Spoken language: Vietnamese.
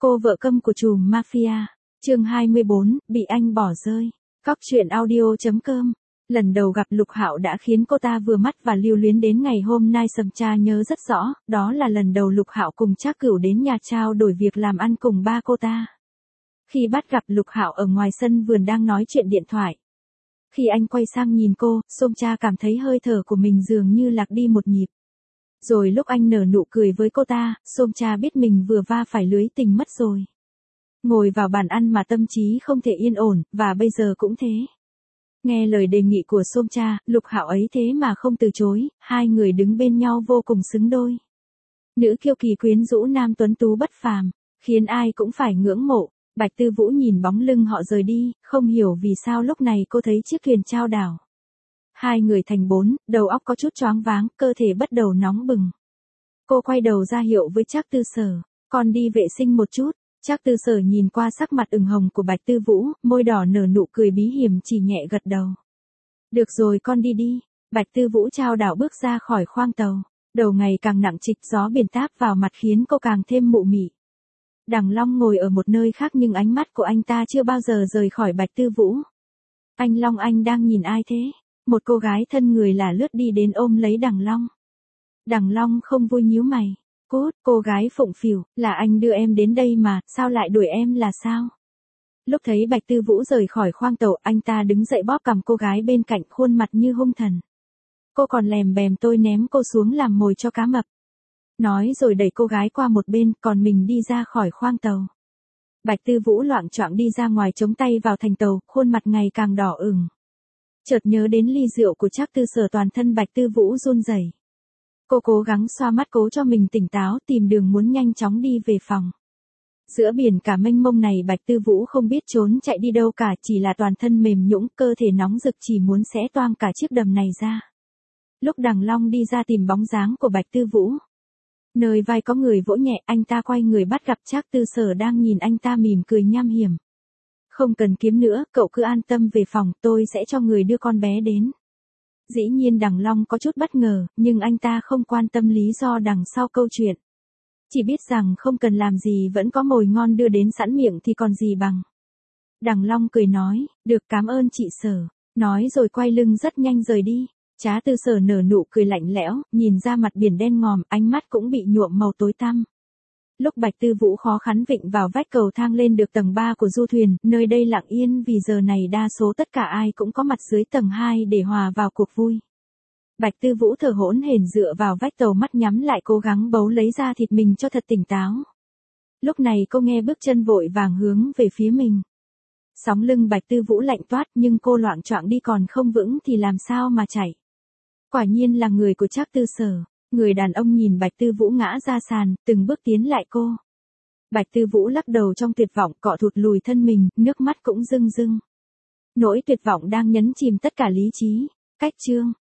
Cô vợ câm của trùm mafia. Chương 24, bị anh bỏ rơi. Cóc truyện audio.com. Lần đầu gặp Lục Hạo đã khiến cô ta vừa mắt và lưu luyến đến ngày hôm nay. Sầm Cha nhớ rất rõ, đó là lần đầu Lục Hạo cùng Trác Cửu đến nhà trao đổi việc làm ăn cùng ba cô ta. Khi bắt gặp Lục Hạo ở ngoài sân vườn đang nói chuyện điện thoại. Khi anh quay sang nhìn cô, Sầm Cha cảm thấy hơi thở của mình dường như lạc đi một nhịp. Rồi lúc anh nở nụ cười với cô ta, Sầm Cha biết mình vừa va phải lưới tình mất rồi. Ngồi vào bàn ăn mà tâm trí không thể yên ổn, và bây giờ cũng thế. Nghe lời đề nghị của Sầm Cha, Lục Hạo ấy thế mà không từ chối, hai người đứng bên nhau vô cùng xứng đôi. Nữ kiêu kỳ quyến rũ nam tuấn tú bất phàm, khiến ai cũng phải ngưỡng mộ. Bạch Tư Vũ nhìn bóng lưng họ rời đi, không hiểu vì sao lúc này cô thấy chiếc thuyền chao đảo. Hai người thành bốn, đầu óc có chút choáng váng, cơ thể bắt đầu nóng bừng. Cô quay đầu ra hiệu với Trác Tư Sở, con đi vệ sinh một chút. Trác Tư Sở nhìn qua sắc mặt ửng hồng của Bạch Tư Vũ, môi đỏ nở nụ cười bí hiểm, chỉ nhẹ gật đầu. Được rồi, con đi đi. Bạch Tư Vũ chao đảo bước ra khỏi khoang tàu. Đầu ngày càng nặng trịch, gió biển táp vào mặt khiến cô càng thêm mụ mị. Đằng Long ngồi ở một nơi khác nhưng ánh mắt của anh ta chưa bao giờ rời khỏi Bạch Tư Vũ. Anh Long, anh đang nhìn ai thế? Một cô gái thân người là lướt đi đến ôm lấy Đằng Long. Đằng Long không vui nhíu mày. Cút, cô gái phụng phịu, là anh đưa em đến đây mà, sao lại đuổi em là sao? Lúc thấy Bạch Tư Vũ rời khỏi khoang tàu, anh ta đứng dậy bóp cằm cô gái bên cạnh, khuôn mặt như hung thần. Cô còn lèm bèm tôi ném cô xuống làm mồi cho cá mập. Nói rồi đẩy cô gái qua một bên, còn mình đi ra khỏi khoang tàu. Bạch Tư Vũ loạng choạng đi ra ngoài, chống tay vào thành tàu, khuôn mặt ngày càng đỏ ửng. Chợt nhớ đến ly rượu của Trác Tư Sở, toàn thân Bạch Tư Vũ run rẩy. Cô cố gắng xoa mắt cố cho mình tỉnh táo, tìm đường muốn nhanh chóng đi về phòng. Giữa biển cả mênh mông này, Bạch Tư Vũ không biết trốn chạy đi đâu cả, chỉ là toàn thân mềm nhũn, cơ thể nóng rực, chỉ muốn xé toang cả chiếc đầm này ra. Lúc Đằng Long đi ra tìm bóng dáng của Bạch Tư Vũ, nơi vai có người vỗ nhẹ, anh ta quay người bắt gặp Trác Tư Sở đang nhìn anh ta mỉm cười nham hiểm. Không cần kiếm nữa, cậu cứ an tâm về phòng, tôi sẽ cho người đưa con bé đến. Dĩ nhiên Đằng Long có chút bất ngờ, nhưng anh ta không quan tâm lý do đằng sau câu chuyện. Chỉ biết rằng không cần làm gì vẫn có mồi ngon đưa đến sẵn miệng thì còn gì bằng. Đằng Long cười nói, được, cảm ơn chị Sở. Nói rồi quay lưng rất nhanh rời đi. Trác Tư Sở nở nụ cười lạnh lẽo, nhìn ra mặt biển đen ngòm, ánh mắt cũng bị nhuộm màu tối tăm. Lúc Bạch Tư Vũ khó khăn vịn vào vách cầu thang lên được tầng 3 của du thuyền, nơi đây lặng yên vì giờ này đa số tất cả ai cũng có mặt dưới tầng 2 để hòa vào cuộc vui. Bạch Tư Vũ thở hổn hển dựa vào vách tàu, mắt nhắm lại, cố gắng bấu lấy da thịt mình cho thật tỉnh táo. Lúc này cô nghe bước chân vội vàng hướng về phía mình. Sóng lưng Bạch Tư Vũ lạnh toát, nhưng cô loạng choạng đi còn không vững thì làm sao mà chạy. Quả nhiên là người của Trác Tư Sở. Người đàn ông nhìn Bạch Tư Vũ ngã ra sàn, từng bước tiến lại cô. Bạch Tư Vũ lắc đầu trong tuyệt vọng, cọ thụt lùi thân mình, nước mắt cũng rưng rưng. Nỗi tuyệt vọng đang nhấn chìm tất cả lý trí. Cách chương